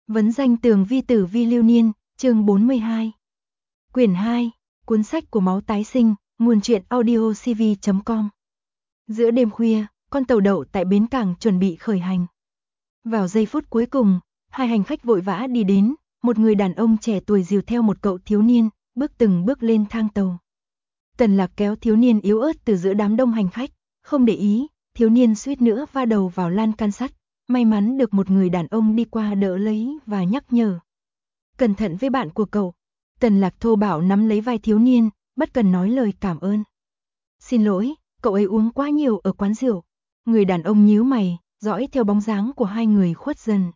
Vấn danh tường vi tử vi lưu niên, chương 42. Quyển 2, cuốn sách của máu tái sinh, nguồn truyện audiocv.com. Giữa đêm khuya, con tàu đậu tại bến cảng chuẩn bị khởi hành. Vào giây phút cuối cùng, hai hành khách vội vã đi đến, một người đàn ông trẻ tuổi dìu theo một cậu thiếu niên, bước từng bước lên thang tàu. Tần Lạc kéo thiếu niên yếu ớt từ giữa đám đông hành khách, không để ý, thiếu niên suýt nữa va đầu vào lan can sắt. May mắn được một người đàn ông đi qua đỡ lấy và nhắc nhở. Cẩn thận với bạn của cậu. Tần Lạc thô bạo nắm lấy vai thiếu niên, bất cần nói lời cảm ơn. Xin lỗi, cậu ấy uống quá nhiều ở quán rượu. Người đàn ông nhíu mày, dõi theo bóng dáng của hai người khuất dần.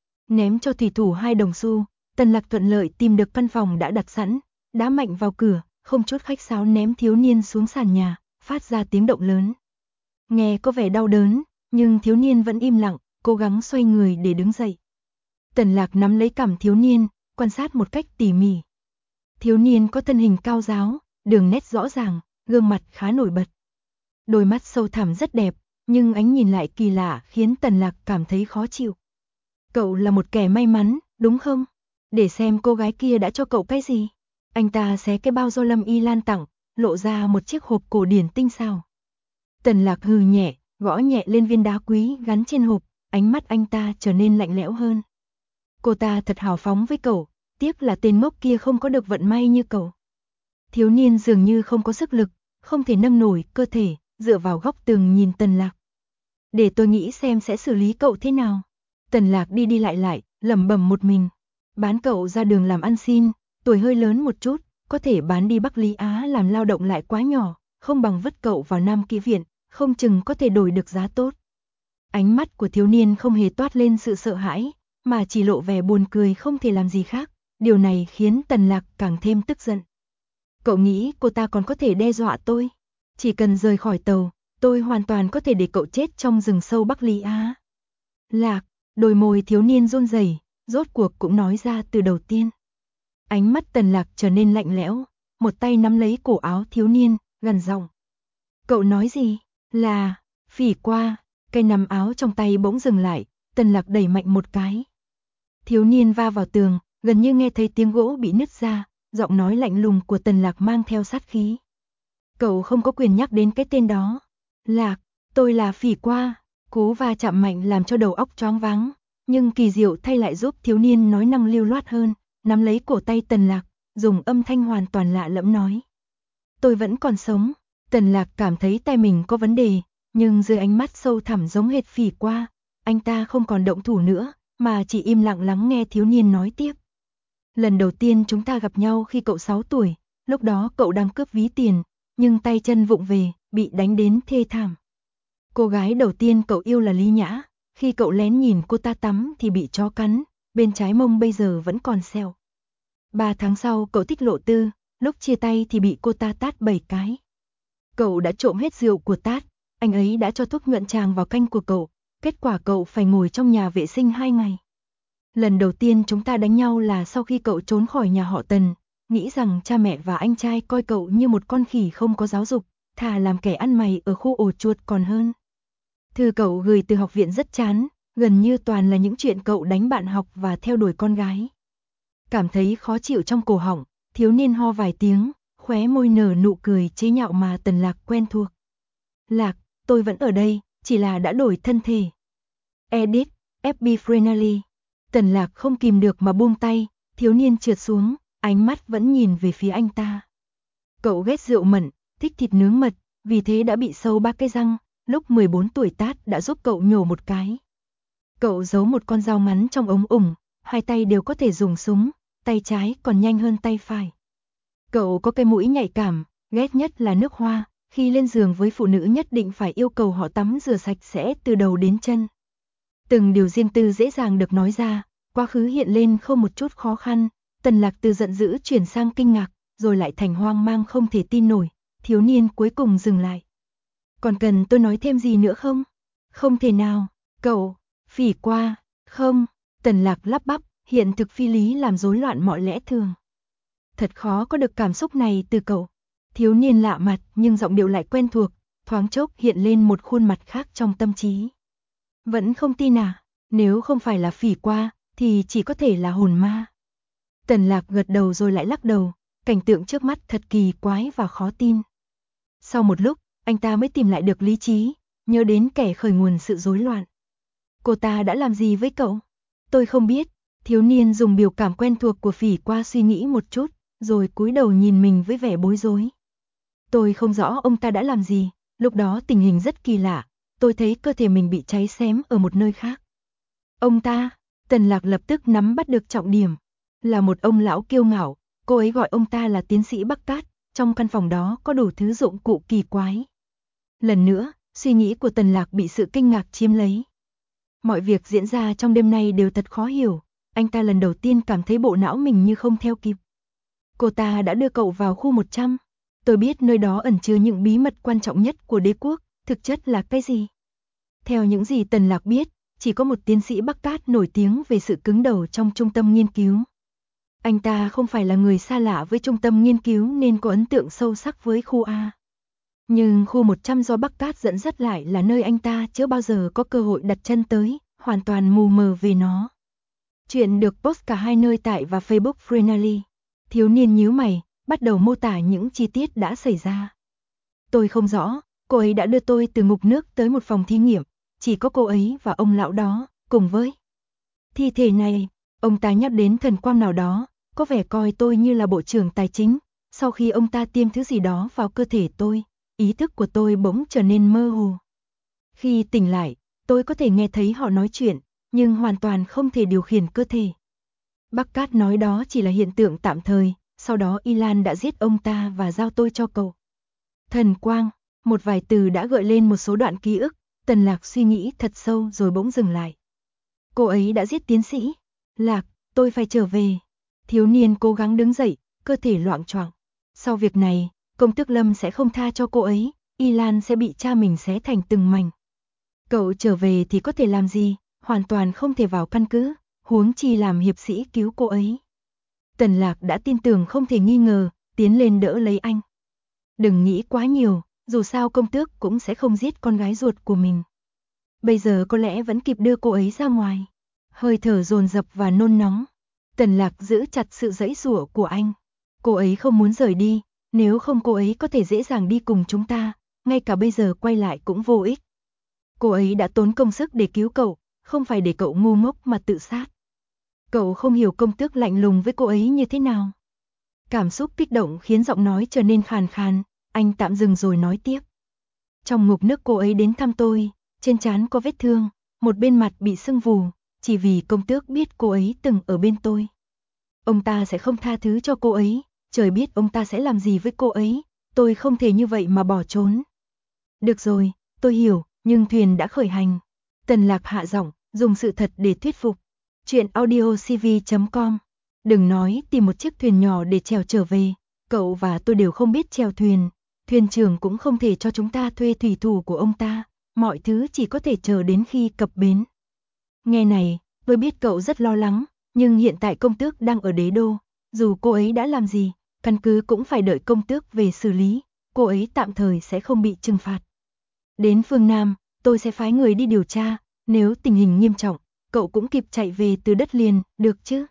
Ném cho thủy thủ 2 đồng xu, Tần Lạc thuận lợi tìm được căn phòng đã đặt sẵn, đá mạnh vào cửa, không chút khách sáo ném thiếu niên xuống sàn nhà, phát ra tiếng động lớn. Nghe có vẻ đau đớn, nhưng thiếu niên vẫn im lặng, cố gắng xoay người để đứng dậy. Tần Lạc nắm lấy cằm thiếu niên, quan sát một cách tỉ mỉ. Thiếu niên có thân hình cao ráo, đường nét rõ ràng, gương mặt khá nổi bật. Đôi mắt sâu thẳm rất đẹp, nhưng ánh nhìn lại kỳ lạ khiến Tần Lạc cảm thấy khó chịu. Cậu là một kẻ may mắn, đúng không? Để xem cô gái kia đã cho cậu cái gì. Anh ta xé cái bao do Lâm Y Lan tặng, lộ ra một chiếc hộp cổ điển tinh xảo. Tần Lạc hừ nhẹ, gõ nhẹ lên viên đá quý gắn trên hộp. Ánh mắt anh ta trở nên lạnh lẽo hơn. Cô ta thật hào phóng với cậu, tiếc là tên ngốc kia không có được vận may như cậu. Thiếu niên dường như không có sức lực, không thể nâng nổi cơ thể, dựa vào góc tường nhìn Tần Lạc. Để tôi nghĩ xem sẽ xử lý cậu thế nào. Tần Lạc đi đi lại, lẩm bẩm một mình. Bán cậu ra đường làm ăn xin, tuổi hơi lớn một chút, có thể bán đi Bắc Lý Á làm lao động lại quá nhỏ, không bằng vứt cậu vào Nam Kỹ Viện, không chừng có thể đổi được giá tốt. Ánh mắt của thiếu niên không hề toát lên sự sợ hãi, mà chỉ lộ vẻ buồn cười không thể làm gì khác. Điều này khiến Tần Lạc càng thêm tức giận. Cậu nghĩ cô ta còn có thể đe dọa tôi? Chỉ cần rời khỏi tàu, tôi hoàn toàn có thể để cậu chết trong rừng sâu Bắc Lý Á. Lạc, đôi môi thiếu niên run rẩy, rốt cuộc cũng nói ra từ đầu tiên. Ánh mắt Tần Lạc trở nên lạnh lẽo, một tay nắm lấy cổ áo thiếu niên, gằn giọng. Cậu nói gì? Là, phỉ qua. Cây nắm áo trong tay bỗng dừng lại, Tần Lạc đẩy mạnh một cái. Thiếu niên va vào tường, gần như nghe thấy tiếng gỗ bị nứt ra, giọng nói lạnh lùng của Tần Lạc mang theo sát khí. Cậu không có quyền nhắc đến cái tên đó. Lạc, tôi là phỉ qua. Cú va chạm mạnh làm cho đầu óc choáng váng, nhưng kỳ diệu thay lại giúp thiếu niên nói năng lưu loát hơn, nắm lấy cổ tay Tần Lạc, dùng âm thanh hoàn toàn lạ lẫm nói. Tôi vẫn còn sống. Tần Lạc cảm thấy tay mình có vấn đề. Nhưng dưới ánh mắt sâu thẳm giống hệt phỉ qua, anh ta không còn động thủ nữa, mà chỉ im lặng lắng nghe thiếu niên nói tiếp. Lần đầu tiên chúng ta gặp nhau khi cậu 6 tuổi, lúc đó cậu đang cướp ví tiền, nhưng tay chân vụng về, bị đánh đến thê thảm. Cô gái đầu tiên cậu yêu là Lý Nhã, khi cậu lén nhìn cô ta tắm thì bị chó cắn, bên trái mông bây giờ vẫn còn sẹo. 3 tháng sau cậu thích Lộ Tư, lúc chia tay thì bị cô ta tát 7 cái. Cậu đã trộm hết rượu của tát. Anh ấy đã cho thuốc nhuận tràng vào canh của cậu, kết quả cậu phải ngồi trong nhà vệ sinh 2 ngày. Lần đầu tiên chúng ta đánh nhau là sau khi cậu trốn khỏi nhà họ Tần, nghĩ rằng cha mẹ và anh trai coi cậu như một con khỉ không có giáo dục, thà làm kẻ ăn mày ở khu ổ chuột còn hơn. Thư cậu gửi từ học viện rất chán, gần như toàn là những chuyện cậu đánh bạn học và theo đuổi con gái. Cảm thấy khó chịu trong cổ họng, thiếu niên ho vài tiếng, khóe môi nở nụ cười chế nhạo mà Tần Lạc quen thuộc. Lạc, tôi vẫn ở đây, chỉ là đã đổi thân thể. Edit, FB Friendly. Tần Lạc không kìm được mà buông tay, thiếu niên trượt xuống, ánh mắt vẫn nhìn về phía anh ta. Cậu ghét rượu mận, thích thịt nướng mật, vì thế đã bị sâu 3 cái răng, lúc 14 tuổi tát đã giúp cậu nhổ một cái. Cậu giấu một con dao ngắn trong ống ủng, 2 tay đều có thể dùng súng, tay trái còn nhanh hơn tay phải. Cậu có cái mũi nhạy cảm, ghét nhất là nước hoa. Khi lên giường với phụ nữ nhất định phải yêu cầu họ tắm rửa sạch sẽ từ đầu đến chân. Từng điều riêng tư dễ dàng được nói ra, quá khứ hiện lên không một chút khó khăn, Tần Lạc từ giận dữ chuyển sang kinh ngạc, rồi lại thành hoang mang không thể tin nổi, thiếu niên cuối cùng dừng lại. Còn cần tôi nói thêm gì nữa không? Không thể nào, cậu, phỉ qua, không, Tần Lạc lắp bắp, hiện thực phi lý làm rối loạn mọi lẽ thường. Thật khó có được cảm xúc này từ cậu. Thiếu niên lạ mặt nhưng giọng điệu lại quen thuộc, thoáng chốc hiện lên một khuôn mặt khác trong tâm trí. Vẫn không tin à? Nếu không phải là phỉ qua, thì chỉ có thể là hồn ma. Tần Lạc gật đầu rồi lại lắc đầu, cảnh tượng trước mắt thật kỳ quái và khó tin. Sau một lúc, anh ta mới tìm lại được lý trí, nhớ đến kẻ khởi nguồn sự rối loạn. Cô ta đã làm gì với cậu? Tôi không biết. Thiếu niên dùng biểu cảm quen thuộc của Phỉ Qua suy nghĩ một chút, rồi cúi đầu nhìn mình với vẻ bối rối. Tôi không rõ ông ta đã làm gì, lúc đó tình hình rất kỳ lạ, tôi thấy cơ thể mình bị cháy xém ở một nơi khác. Ông ta, Tần Lạc lập tức nắm bắt được trọng điểm, là một ông lão kiêu ngạo, cô ấy gọi ông ta là tiến sĩ Bắc Cát, trong căn phòng đó có đủ thứ dụng cụ kỳ quái. Lần nữa, suy nghĩ của Tần Lạc bị sự kinh ngạc chiếm lấy. Mọi việc diễn ra trong đêm nay đều thật khó hiểu, anh ta lần đầu tiên cảm thấy bộ não mình như không theo kịp. Cô ta đã đưa cậu vào khu 100. Tôi biết nơi đó ẩn chứa những bí mật quan trọng nhất của đế quốc, thực chất là cái gì? Theo những gì Tần Lạc biết, chỉ có một tiến sĩ Bắc Cát nổi tiếng về sự cứng đầu trong trung tâm nghiên cứu. Anh ta không phải là người xa lạ với trung tâm nghiên cứu nên có ấn tượng sâu sắc với khu A. Nhưng khu 100 do Bắc Cát dẫn dắt lại là nơi anh ta chưa bao giờ có cơ hội đặt chân tới, hoàn toàn mù mờ về nó. Chuyện được post cả hai nơi tại và Facebook Freenally. Thiếu niên nhíu mày, bắt đầu mô tả những chi tiết đã xảy ra. Tôi không rõ, cô ấy đã đưa tôi từ ngục nước tới một phòng thí nghiệm, chỉ có cô ấy và ông lão đó, cùng với thi thể này, ông ta nhắc đến thần quang nào đó, có vẻ coi tôi như là bộ trưởng tài chính, sau khi ông ta tiêm thứ gì đó vào cơ thể tôi, ý thức của tôi bỗng trở nên mơ hồ. Khi tỉnh lại, tôi có thể nghe thấy họ nói chuyện, nhưng hoàn toàn không thể điều khiển cơ thể. Bắc Cát nói đó chỉ là hiện tượng tạm thời, sau đó Ilan đã giết ông ta và giao tôi cho cậu. Thần quang, một vài từ đã gợi lên một số đoạn ký ức, Tần Lạc suy nghĩ thật sâu rồi bỗng dừng lại. Cô ấy đã giết tiến sĩ. Lạc, tôi phải trở về. Thiếu niên cố gắng đứng dậy, cơ thể loạng choạng. Sau việc này, công tước Lâm sẽ không tha cho cô ấy, Ilan sẽ bị cha mình xé thành từng mảnh. Cậu trở về thì có thể làm gì, hoàn toàn không thể vào căn cứ, huống chi làm hiệp sĩ cứu cô ấy. Tần Lạc đã tin tưởng không thể nghi ngờ, tiến lên đỡ lấy anh. Đừng nghĩ quá nhiều, dù sao công tước cũng sẽ không giết con gái ruột của mình. Bây giờ có lẽ vẫn kịp đưa cô ấy ra ngoài. Hơi thở dồn dập và nôn nóng. Tần Lạc giữ chặt sự giãy giụa của anh. Cô ấy không muốn rời đi, nếu không cô ấy có thể dễ dàng đi cùng chúng ta, ngay cả bây giờ quay lại cũng vô ích. Cô ấy đã tốn công sức để cứu cậu, không phải để cậu ngu ngốc mà tự sát. Cậu không hiểu công tước lạnh lùng với cô ấy như thế nào. Cảm xúc kích động khiến giọng nói trở nên khàn khàn, anh tạm dừng rồi nói tiếp. Trong ngục nước cô ấy đến thăm tôi, trên trán có vết thương, một bên mặt bị sưng vù, chỉ vì công tước biết cô ấy từng ở bên tôi. Ông ta sẽ không tha thứ cho cô ấy, trời biết ông ta sẽ làm gì với cô ấy, tôi không thể như vậy mà bỏ trốn. Được rồi, tôi hiểu, nhưng thuyền đã khởi hành. Tần Lạc hạ giọng, dùng sự thật để thuyết phục. Chuyện audiocv.com. Đừng nói tìm một chiếc thuyền nhỏ để chèo trở về, cậu và tôi đều không biết chèo thuyền, thuyền trưởng cũng không thể cho chúng ta thuê thủy thủ của ông ta, mọi thứ chỉ có thể chờ đến khi cập bến. Nghe này, tôi biết cậu rất lo lắng, nhưng hiện tại công tước đang ở đế đô, dù cô ấy đã làm gì, căn cứ cũng phải đợi công tước về xử lý, cô ấy tạm thời sẽ không bị trừng phạt. Đến phương Nam, tôi sẽ phái người đi điều tra, nếu tình hình nghiêm trọng, cậu cũng kịp chạy về từ đất liền, được chứ?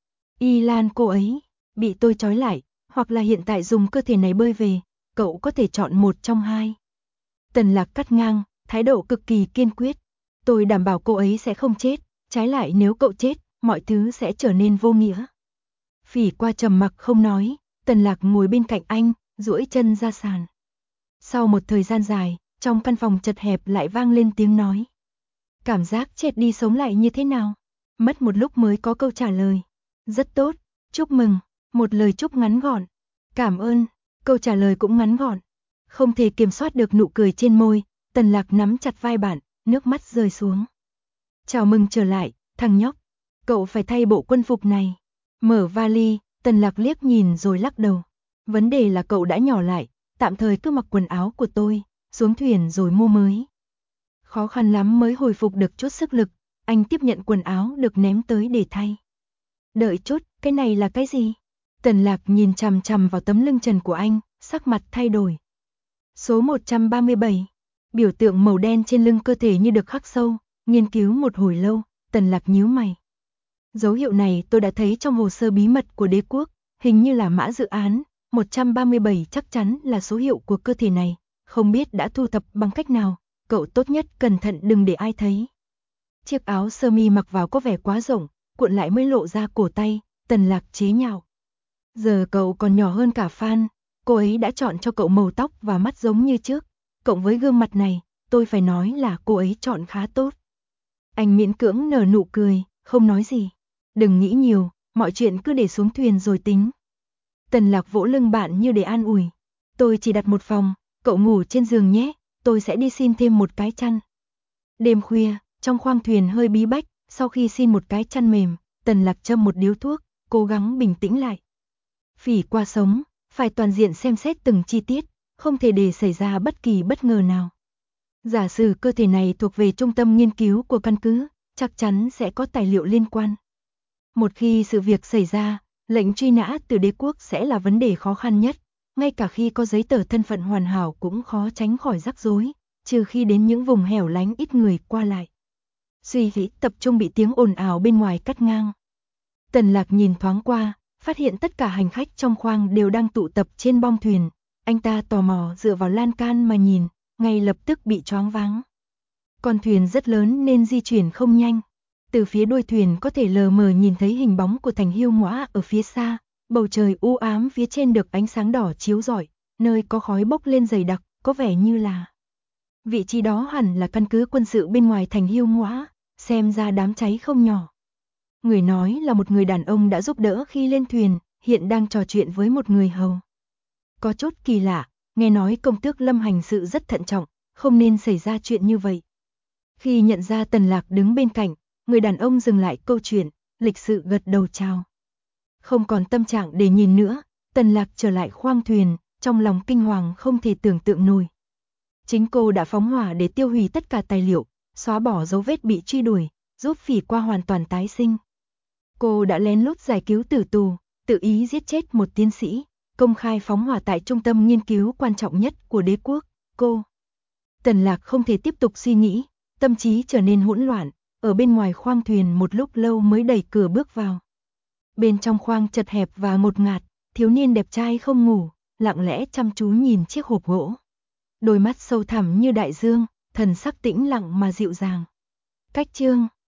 Ilan cô ấy, bị tôi trói lại, hoặc là hiện tại dùng cơ thể này bơi về, cậu có thể chọn một trong hai. Tần Lạc cắt ngang, thái độ cực kỳ kiên quyết. Tôi đảm bảo cô ấy sẽ không chết, trái lại nếu cậu chết, mọi thứ sẽ trở nên vô nghĩa. Phỉ Qua trầm mặc không nói, Tần Lạc ngồi bên cạnh anh, duỗi chân ra sàn. Sau một thời gian dài, trong căn phòng chật hẹp lại vang lên tiếng nói. Cảm giác chết đi sống lại như thế nào? Mất một lúc mới có câu trả lời. Rất tốt, chúc mừng, một lời chúc ngắn gọn. Cảm ơn, câu trả lời cũng ngắn gọn. Không thể kiểm soát được nụ cười trên môi, Tần Lạc nắm chặt vai bạn, nước mắt rơi xuống. Chào mừng trở lại, thằng nhóc. Cậu phải thay bộ quân phục này. Mở vali, Tần Lạc liếc nhìn rồi lắc đầu. Vấn đề là cậu đã nhỏ lại, tạm thời cứ mặc quần áo của tôi, xuống thuyền rồi mua mới. Khó khăn lắm mới hồi phục được chút sức lực, anh tiếp nhận quần áo được ném tới để thay. Đợi chút, cái này là cái gì? Tần Lạc nhìn chằm chằm vào tấm lưng trần của anh, sắc mặt thay đổi. Số 137, biểu tượng màu đen trên lưng cơ thể như được khắc sâu, nghiên cứu một hồi lâu, Tần Lạc nhíu mày. Dấu hiệu này tôi đã thấy trong hồ sơ bí mật của đế quốc, hình như là mã dự án, 137 chắc chắn là số hiệu của cơ thể này, không biết đã thu thập bằng cách nào, cậu tốt nhất cẩn thận đừng để ai thấy. Chiếc áo sơ mi mặc vào có vẻ quá rộng, cuộn lại mới lộ ra cổ tay, Tần Lạc chế nhạo. Giờ cậu còn nhỏ hơn cả Phan, cô ấy đã chọn cho cậu màu tóc và mắt giống như trước, cộng với gương mặt này, tôi phải nói là cô ấy chọn khá tốt. Anh miễn cưỡng nở nụ cười, không nói gì. Đừng nghĩ nhiều, mọi chuyện cứ để xuống thuyền rồi tính. Tần Lạc vỗ lưng bạn như để an ủi. Tôi chỉ đặt một phòng, cậu ngủ trên giường nhé, tôi sẽ đi xin thêm một cái chăn. Đêm khuya, trong khoang thuyền hơi bí bách, sau khi xin một cái chăn mềm, Tần Lạc châm một điếu thuốc, cố gắng bình tĩnh lại. Phỉ qua sống, phải toàn diện xem xét từng chi tiết, không thể để xảy ra bất kỳ bất ngờ nào. Giả sử cơ thể này thuộc về trung tâm nghiên cứu của căn cứ, chắc chắn sẽ có tài liệu liên quan. Một khi sự việc xảy ra, lệnh truy nã từ đế quốc sẽ là vấn đề khó khăn nhất, ngay cả khi có giấy tờ thân phận hoàn hảo cũng khó tránh khỏi rắc rối, trừ khi đến những vùng hẻo lánh ít người qua lại. Suy nghĩ tập trung bị tiếng ồn ào bên ngoài cắt ngang. Tần Lạc nhìn thoáng qua, phát hiện tất cả hành khách trong khoang đều đang tụ tập trên bong thuyền, anh ta tò mò dựa vào lan can mà nhìn, ngay lập tức bị choáng váng. Con thuyền rất lớn nên di chuyển không nhanh. Từ phía đuôi thuyền có thể lờ mờ nhìn thấy hình bóng của thành Hiêu Ngõa ở phía xa, bầu trời u ám phía trên được ánh sáng đỏ chiếu rọi, nơi có khói bốc lên dày đặc, có vẻ như là vị trí đó hẳn là căn cứ quân sự bên ngoài thành Hiêu Ngõa, xem ra đám cháy không nhỏ. Người nói là một người đàn ông đã giúp đỡ khi lên thuyền, hiện đang trò chuyện với một người hầu. Có chút kỳ lạ, nghe nói công tước Lâm hành sự rất thận trọng, không nên xảy ra chuyện như vậy. Khi nhận ra Tần Lạc đứng bên cạnh, người đàn ông dừng lại câu chuyện, lịch sự gật đầu chào. Không còn tâm trạng để nhìn nữa, Tần Lạc trở lại khoang thuyền, trong lòng kinh hoàng không thể tưởng tượng nổi. Chính cô đã phóng hỏa để tiêu hủy tất cả tài liệu, xóa bỏ dấu vết bị truy đuổi, giúp Phỉ Qua hoàn toàn tái sinh. Cô đã lén lút giải cứu tử tù, tự ý giết chết một tiến sĩ, công khai phóng hỏa tại trung tâm nghiên cứu quan trọng nhất của đế quốc. Tần Lạc không thể tiếp tục suy nghĩ, tâm trí trở nên hỗn loạn, ở bên ngoài khoang thuyền một lúc lâu mới đẩy cửa bước vào. Bên trong khoang chật hẹp và ngột ngạt, thiếu niên đẹp trai không ngủ, lặng lẽ chăm chú nhìn chiếc hộp gỗ. Đôi mắt sâu thẳm như đại dương, thần sắc tĩnh lặng mà dịu dàng. Cách chương